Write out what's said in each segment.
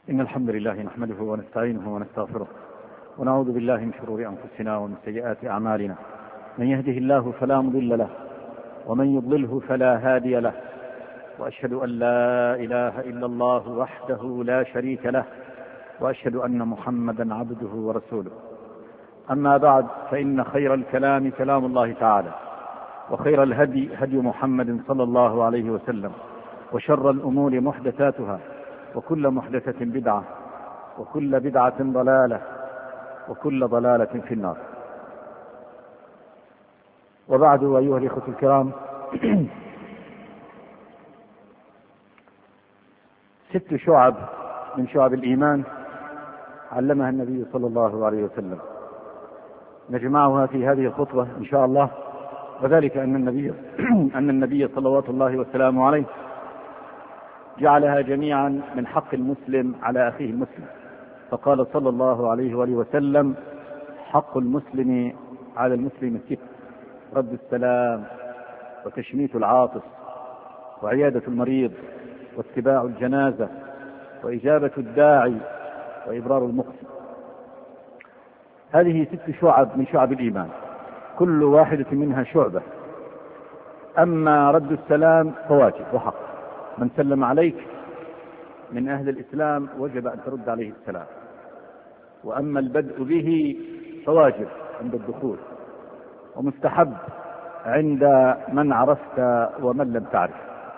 إن الحمد لله نحمده ونستعينه ونستغفره ونعوذ بالله من شرور أنفسنا ومن سيئات أعمالنا. من يهده الله فلا مضل له ومن يضلله فلا هادي له، وأشهد أن لا إله إلا الله وحده لا شريك له، وأشهد أن محمدا عبده ورسوله. أما بعد، فإن خير الكلام كلام الله تعالى، وخير الهدي هدي محمد صلى الله عليه وسلم، وشر الأمور محدثاتها، وكل محدثة بدعة، وكل بدعة ضلالة، وكل ضلالة في النار. وبعد، أيها الإخوة الكرام، 6 شعب من شعب الإيمان علمها النبي صلى الله عليه وسلم، نجمعها في هذه الخطبة إن شاء الله، وذلك أن النبي صلوات الله وسلامه عليه جعلها جميعا من حق المسلم على أخيه المسلم، فقال صلى الله عليه وآله وسلم: حق المسلم على المسلم 6: رد السلام، وتشميت العاطس، وعيادة المريض، واتباع الجنازة، وإجابة الداعي، وإبرار المقسم. هذه 6 شعب من شعب الإيمان، كل واحدة منها شعبة. أما رد السلام فواجب وحق، من سلم عليك من أهل الإسلام وجب أن ترد عليه السلام. وأما البدء به فواجب عند الدخول، ومستحب عند من عرفت ومن لم تعرف.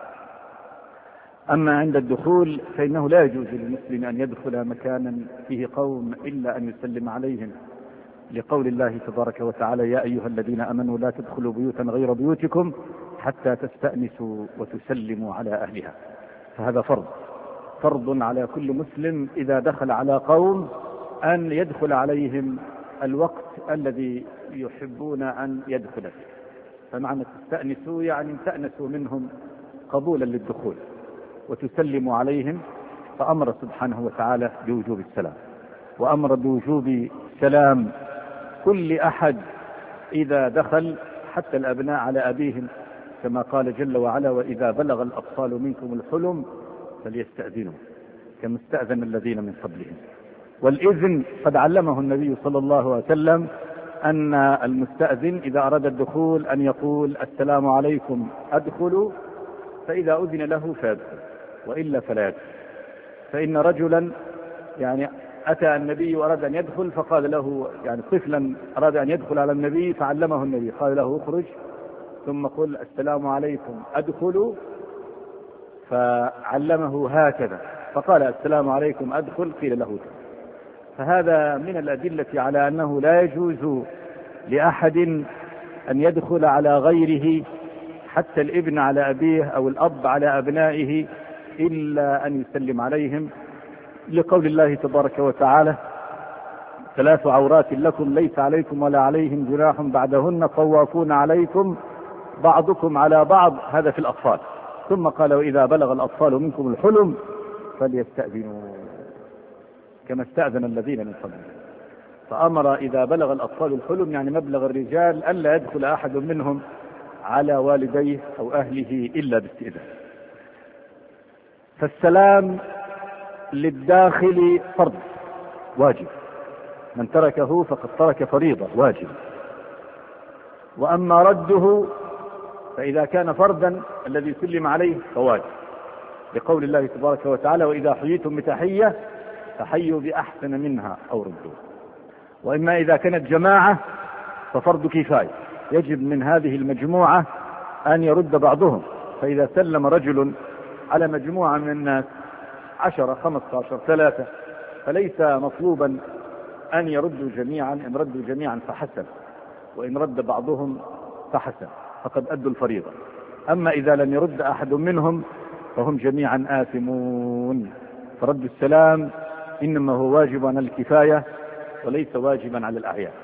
أما عند الدخول فإنه لا يجوز للمسلم أن يدخل مكانا فيه قوم إلا أن يسلم عليهم، لقول الله تبارك وتعالى: يا أيها الذين آمنوا لا تدخلوا بيوتا غير بيوتكم حتى تستأنسوا وتسلموا على أهلها. فهذا فرض على كل مسلم إذا دخل على قوم أن يدخل عليهم الوقت الذي يحبون أن يدخل فيه. فمعنى تستأنسوا يعني تأنسوا منهم قبولا للدخول، وتسلموا عليهم. فأمر سبحانه وتعالى بوجوب السلام، وأمر بوجوب سلام كل أحد إذا دخل، حتى الأبناء على أبيهم، كما قال جل وعلا: وإذا بلغ الأطفال منكم الحلم فليستأذنوا كما استأذن الذين من قبلهم. والإذن قد علمه النبي صلى الله عليه وسلم أن المستأذن إذا أراد الدخول أن يقول: السلام عليكم، أدخلوا. فإذا أذن له فيدخل، وإلا فلا يدخل. فإن رجلا أتى النبي وأراد أن يدخل، فقال له طفلا أراد أن يدخل على النبي، فعلمه النبي، قال له: اخرج ثم قل السلام عليكم، أدخلوا. فعلمه هكذا، فقال: السلام عليكم، أدخل. قيل له دخل. فهذا من الأدلة على أنه لا يجوز لأحد أن يدخل على غيره، حتى الابن على أبيه أو الأب على أبنائه، إلا أن يسلم عليهم، لقول الله تبارك وتعالى: 3 عورات لكم ليس عليكم ولا عليهم جناح بعدهن طوافون عليكم بعضكم على بعض. هذا في الأطفال. ثم قال: وإذا بلغ الأطفال منكم الحلم فليستأذنوا كما استأذن الذين من قبلهم. فأمر إذا بلغ الأطفال الحلم، يعني مبلغ الرجال، ألا يدخل أحد منهم على والديه أو أهله إلا باستئذان. فالسلام للداخل فرض واجب، من تركه فقد ترك فريضة واجب. وأما رده فإذا كان فردا الذي سلم عليه فواجب، لقول الله تبارك وتعالى: وإذا حييتم بتحية فحيوا بأحسن منها أو ردوا. وإما إذا كانت جماعة ففرض كفاية، يجب من هذه المجموعة أن يرد بعضهم. فإذا سلم رجل على مجموعة من الناس 10 15 3 فليس مطلوبا أن يردوا جميعا، إن ردوا جميعا فحسن، وإن رد بعضهم فحسن، فقد أدوا الفريضة. أما إذا لم يرد أحد منهم فهم جميعا آثمون. فرد السلام إنما هو واجب على الكفاية وليس واجبا على الأعيان.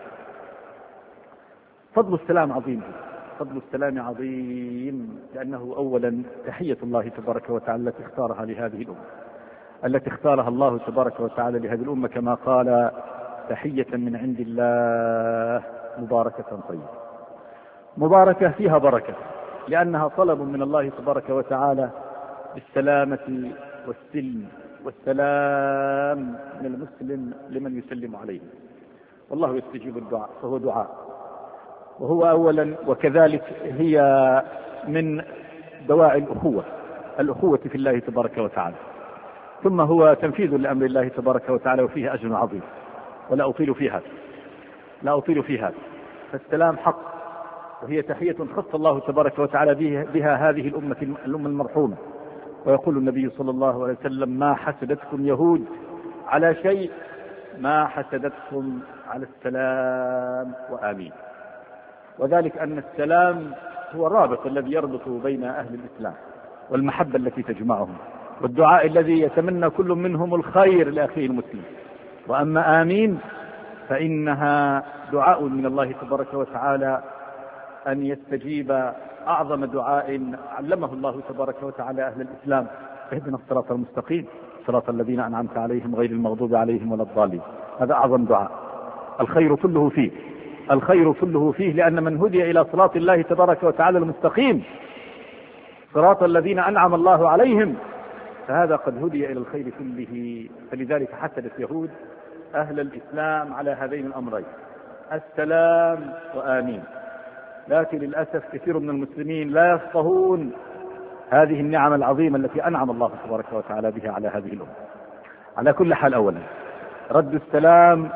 فضل السلام عظيم، فضل السلام عظيم، لأنه أولا تحية الله تبارك وتعالى التي اختارها لهذه الأمة، التي اختارها الله تبارك وتعالى لهذه الأمة، كما قال: تحية من عند الله مباركة طيبة. مباركة فيها بركة، لأنها طلب من الله تبارك وتعالى بالسلامة والسلم والسلام من المسلم لمن يسلم عليه، والله يستجيب الدعاء، فهو دعاء. وهو أولا وكذلك هي من دواعي الأخوة في الله تبارك وتعالى، ثم هو تنفيذ لأمر الله تبارك وتعالى، وفيه أجر عظيم. ولا أطيل في هذا. فالسلام حق، وهي تحية خص الله تبارك وتعالى بها هذه الأمة المرحومة. ويقول النبي صلى الله عليه وسلم: ما حسدتكم يهود على شيء ما حسدتكم على السلام وآمين. وذلك أن السلام هو الرابط الذي يربط بين أهل الإسلام، والمحبة التي تجمعهم، والدعاء الذي يتمنى كل منهم الخير لأخيه المسلم. وأما آمين فإنها دعاء من الله تبارك وتعالى أن يستجيب أعظم دعاء علمه الله تبارك وتعالى أهل الإسلام: اهدنا الصراط المستقيم صراط الذين أنعمت عليهم غير المغضوب عليهم ولا الضالين. هذا أعظم دعاء، الخير كله فيه، لأن من هدي إلى صراط الله تبارك وتعالى المستقيم صراط الذين أنعم الله عليهم فهذا قد هدي إلى الخير كله. فلذلك حسدت يهود أهل الإسلام على هذين الأمرين: السلام وآمين. لكن للأسف كثير من المسلمين لا يفقهون هذه النعم العظيمة التي أنعم الله تبارك وتعالى بها على هذه الأمة. على كل حال، أولا رد السلام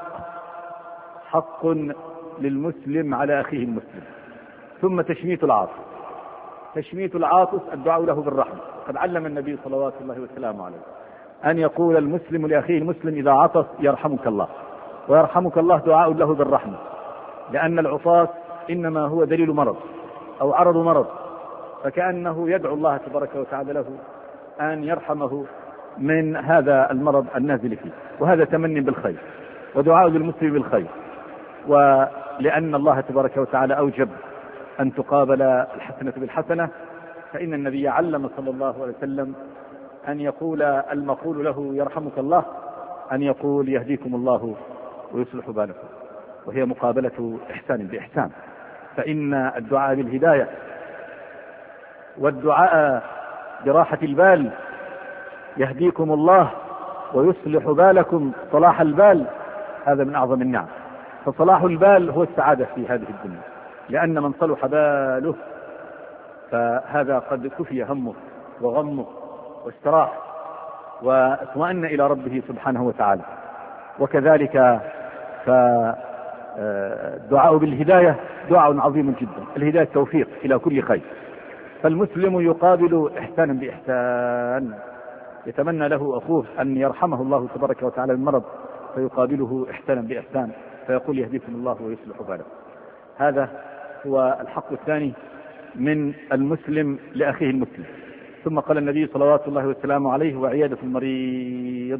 حق للمسلم على أخيه المسلم. ثم تشميت العاطس الدعاء له بالرحمة. قد علم النبي صلوات الله وسلامه عليه أن يقول المسلم لأخيه المسلم إذا عطس: يرحمك الله. ويرحمك الله دعاء له بالرحمة، لأن العطاس إنما هو دليل مرض أو عرض مرض، فكأنه يدعو الله تبارك وتعالى له أن يرحمه من هذا المرض النازل فيه. وهذا تمني بالخير ودعاء للمسلم بالخير. ولأن الله تبارك وتعالى أوجب أن تقابل الحسنة بالحسنة، فإن النبي علم صلى الله عليه وسلم أن يقول المقول له يرحمك الله أن يقول يهديكم الله ويصلح بالكم، وهي مقابلة إحسان بإحسان. فإن الدعاء بالهداية والدعاء براحة البال، يهديكم الله ويصلح بالكم، صلاح البال هذا من أعظم النعم. فصلاح البال هو السعادة في هذه الدنيا، لأن من صلح باله فهذا قد كفي همه وغمه واستراح واطمأن إلى ربه سبحانه وتعالى. وكذلك فالدعاء بالهداية دعاء عظيم جدا. الهداية التوفيق إلى كل خير. فالمسلم يقابل إحسانا بإحسان، يتمنى له أخوه أن يرحمه الله تبارك وتعالى المرض، فيقابله إحسانا بإحسان فيقول يهديكم الله ويصلح باله. هذا هو الحق الثاني من المسلم لأخيه المسلم. ثم قال النبي صلوات الله وسلامه عليه: وعيادة المريض.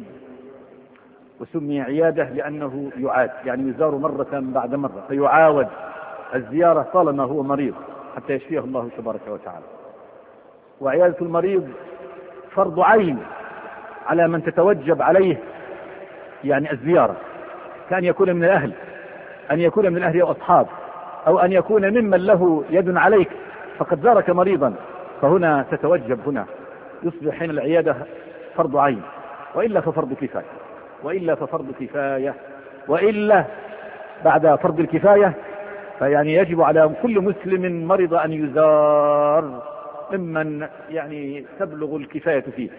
وسمي عيادة لأنه يعاد، يعني يزار مرة بعد مرة، فيعاود الزيارة طالما هو مريض حتى يشفيه الله تبارك وتعالى. وعيادة المريض فرض عين على من تتوجب عليه يعني الزيارة، كأن يكون من الأهل، أن يكون من الأهل أو أصحاب، أو أن يكون ممن له يد عليك فقد زارك مريضا، فهنا تتوجب، هنا يصبح حين العيادة فرض عين، وإلا ففرض كفاية، وإلا بعد فرض الكفاية فيعني يجب على كل مسلم مرض أن يزار ممن يعني تبلغ الكفاية فيه،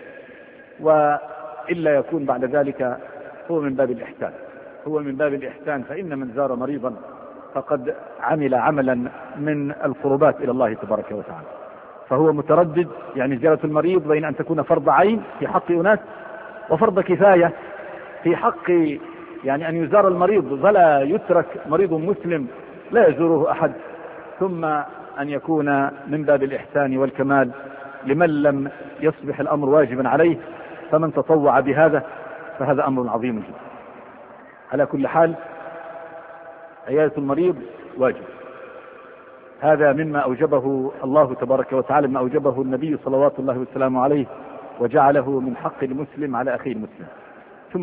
وإلا يكون بعد ذلك هو من باب الإحسان. فإن من زار مريضا فقد عمل عملا من القربات إلى الله تبارك وتعالى. فهو متردد، يعني زيارة المريض بين أن تكون فرض عين في حق أناس وفرض كفاية في حق يعني أن يزار المريض فلا يترك مريض مسلم لا يزوره أحد، ثم أن يكون من باب الإحسان والكمال لمن لم يصبح الأمر واجبا عليه، فمن تطوع بهذا فهذا أمر عظيم جدا. على كل حال عيادة المريض واجب، هذا مما أوجبه الله تبارك وتعالى، مما أوجبه النبي صلوات الله وسلامه عليه، وجعله من حق المسلم على أخيه المسلم. ثم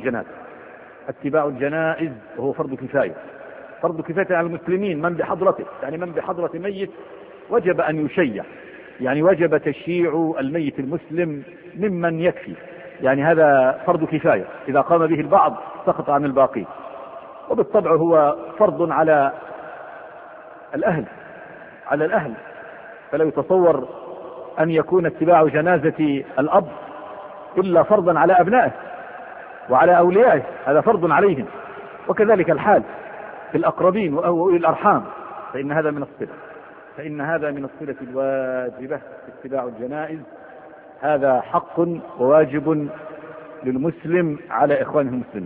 اتباع الجنائز وهو فرض كفاية على المسلمين، من بحضرته، يعني من بحضرة ميت وجب أن يشيع، يعني وجب تشييع الميت المسلم ممن يكفي، يعني هذا فرض كفاية، إذا قام به البعض سقط عن الباقي. وبالطبع هو فرض على الأهل، فلا يتصور أن يكون اتباع جنازة الأب إلا فرضا على أبنائه وعلى أوليائه، هذا فرض عليهم. وكذلك الحال في الأقربين وأولي الأرحام، فإن هذا من الصلة الواجبة. اتباع الجنائز هذا حق وواجب للمسلم على إخوانه المسلمين.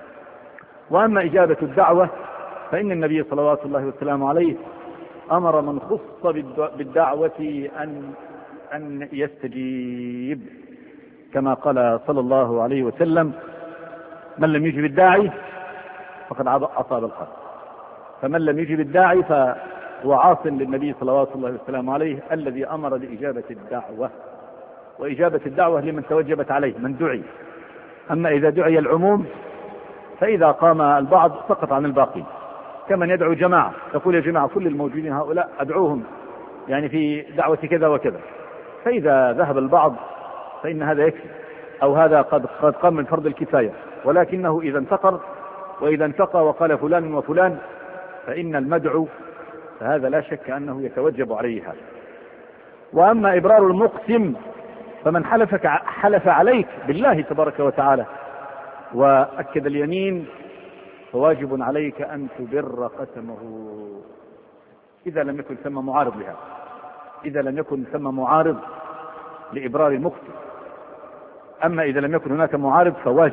وأما إجابة الدعوة فإن النبي صلوات الله وسلامه عليه أمر من خص بالدعوة أن يستجيب، كما قال صلى الله عليه وسلم: من لم يجب الداعي فقد أصاب القلب. فمن لم يجب الداعي فهو عاص للنبي صلوات الله وسلامه عليه الذي أمر بإجابة الدعوة. وإجابة الدعوة لمن توجبت عليه، من دعي. أما إذا دعي العموم فإذا قام البعض سقط عن الباقي، كمن يدعو جماعة يقول: يا جماعة كل الموجودين هؤلاء أدعوهم يعني في دعوة كذا وكذا. فإذا ذهب البعض فإن هذا يكفي، أو هذا قد قام من فرض الكفاية. ولكنه إذا انتقر وإذا انتقى وقال فلان وفلان فإن المدعو فهذا لا شك أنه يتوجب عليه هذا. وأما إبرار المقسم فمن حلف عليك بالله تبارك وتعالى وأكد اليمين فواجب عليك أن تبر قسمه إذا لم يكن ثم معارض لها، إذا لم يكن ثم معارض لإبرار المقسم. أما إذا لم يكن هناك معارض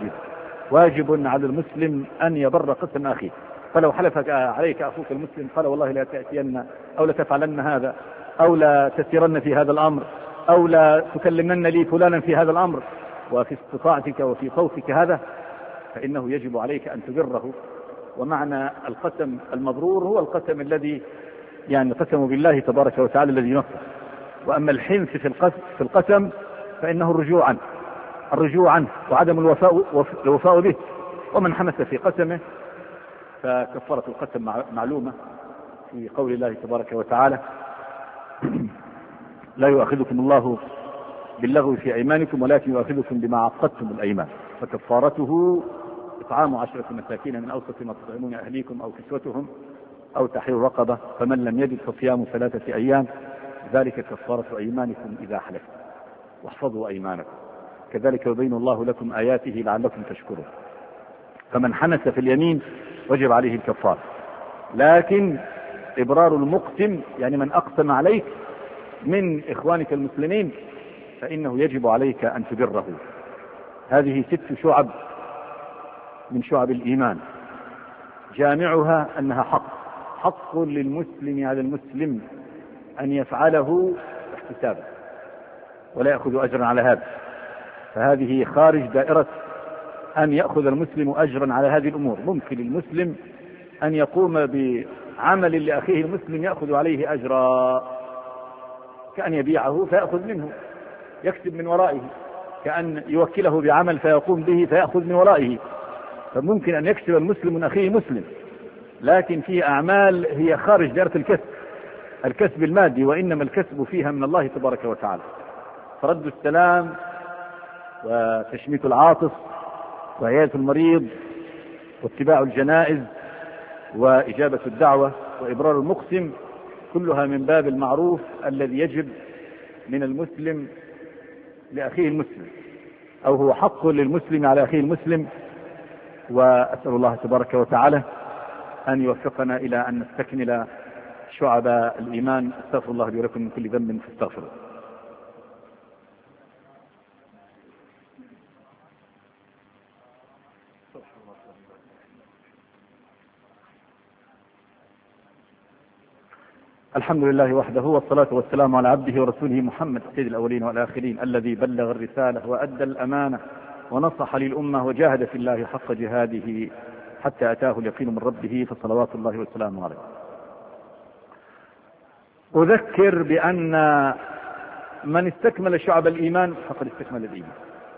واجب على المسلم أن يبر قسم أخيه. فلو حلف عليك أخوك المسلم قال: والله لا تأتين أو لا تفعلن هذا، أو لا تسيرن في هذا الأمر، أو لا تكلمن لي فلانا في هذا الأمر، وفي استطاعتك وفي صوتك هذا، فإنه يجب عليك أن تبره. ومعنى القسم المبرور هو القسم الذي يعني قسم بالله تبارك وتعالى الذي ينفذ. وأما الحنث في القسم فإنه الرجوع عنه وعدم الوفاء به. ومن حنث في قسمه فكفارة القسم معلومة في قول الله تبارك وتعالى: لا يؤاخذكم الله باللغو في أيمانكم ولكن يؤاخذكم بما عقدتم الأيمان، فكفارته إطعام 10 مساكين من أوسط ما تطعمون أهليكم أو كسوتهم أو تحرير رقبة، فمن لم يجد فصيام 3 أيام، ذلك كفارة أيمانكم إذا حلفتم، واحفظوا أيمانكم، كذلك يبين الله لكم آياته لعلكم تشكرون. فمن حنث في اليمين وجب عليه الكفارة. لكن إبرار المقسم يعني من أقسم عليك من إخوانك المسلمين فإنه يجب عليك أن تبره. هذه 6 شعب من شعب الإيمان، جامعها أنها حق للمسلم على المسلم أن يفعله احتسابا ولا يأخذ أجرا على هذا. فهذه خارج دائرة أن يأخذ المسلم أجرا على هذه الأمور. ممكن المسلم أن يقوم بعمل لأخيه المسلم يأخذ عليه أجرا، كأن يبيعه فيأخذ منه يكسب من ورائه، كأن يوكله بعمل فيقوم به فيأخذ من ورائه. فممكن أن يكسب المسلم من أخيه مسلم، لكن فيه أعمال هي خارج دائرة الكسب المادي، وإنما الكسب فيها من الله تبارك وتعالى. فرد السلام وتشميت العاطس وعيادة المريض واتباع الجنائز وإجابة الدعوة وإبرار المقسم كلها من باب المعروف الذي يجب من المسلم لأخيه المسلم، أو هو حق للمسلم على أخيه المسلم. وأسأل الله تبارك وتعالى أن يوفقنا إلى أن نستكمل شعب الإيمان. استغفر الله لي ولكم من كل ذنب فاستغفروه. الحمد لله وحده، والصلاة والسلام على عبده ورسوله محمد سيد الأولين والآخرين، الذي بلغ الرسالة وأدى الأمانة ونصح للأمة وجاهد في الله حق جهاده حتى أتاه اليقين من ربه، فصلوات الله وسلامه عليه. أذكر بأن من استكمل شعب الإيمان فقد استكمل الإيمان،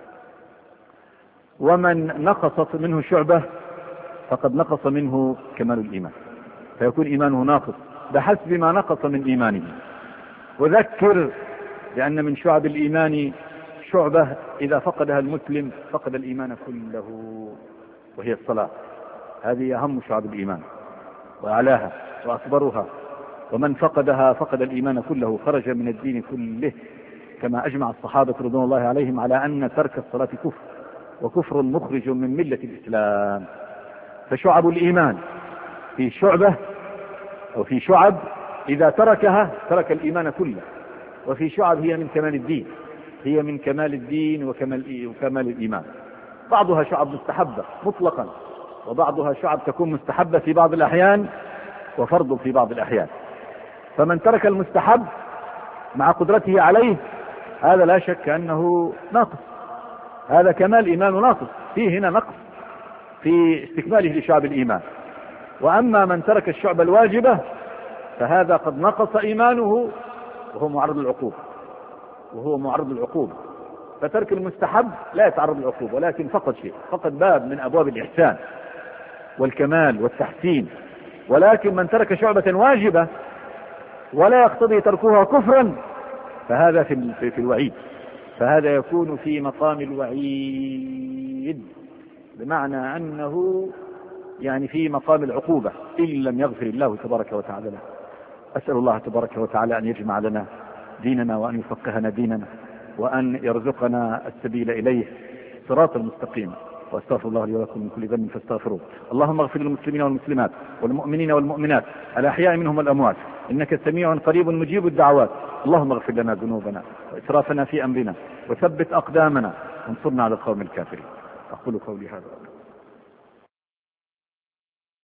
ومن نقصت منه شعبة فقد نقص منه كمال الإيمان، فيكون إيمانه ناقص بحسب ما نقص من إيمانه. وذكر بأن من شعب الإيمان الشعبة إذا فقدها المسلم فقد الإيمان كله، وهي الصلاة. هذه أهم شعب الإيمان وأعلاها وأكبرها، ومن فقدها فقد الإيمان كله، خرج من الدين كله، كما أجمع الصحابة رضوان الله عليهم على أن ترك الصلاة كفر، وكفر مخرج من ملة الإسلام. فشعب الإيمان في شعبة أو في شعب إذا تركها ترك الإيمان كله، وفي شعب هي من كمال الدين، هي من كمال الدين وكمال الإيمان. بعضها شعب مستحبة مطلقا، وبعضها شعب تكون مستحبة في بعض الأحيان وفرض في بعض الأحيان. فمن ترك المستحب مع قدرته عليه هذا لا شك أنه ناقص، هذا كمال إيمان ناقص، فيه هنا نقص في استكماله لشعب الإيمان. وأما من ترك الشعب الواجبة فهذا قد نقص إيمانه وهو معرض للعقوبة، فترك المستحب لا يتعرض للعقوبة، ولكن فقد شيء، فقد باب من أبواب الإحسان والكمال والتحسين. ولكن من ترك شعبة واجبة ولا يقتضي تركها كفرا فهذا في الوعيد، فهذا يكون في مقام الوعيد، بمعنى أنه يعني في مقام العقوبة إن لم يغفر الله تبارك وتعالى له. أسأل الله تبارك وتعالى أن يجمع لنا ديننا، وأن يفقهنا ديننا، وأن يرزقنا السبيل إليه صراط المستقيم. واستغفر الله لي ولكم من كل ذنب فاستغفروه. اللهم اغفر للمسلمين والمسلمات والمؤمنين والمؤمنات الأحياء منهم والأموات، إنك سميع قريب مجيب الدعوات. اللهم اغفر لنا ذنوبنا وإسرافنا في أمرنا، وثبت أقدامنا، وانصرنا على القوم الكافرين. أقول قولي هذا.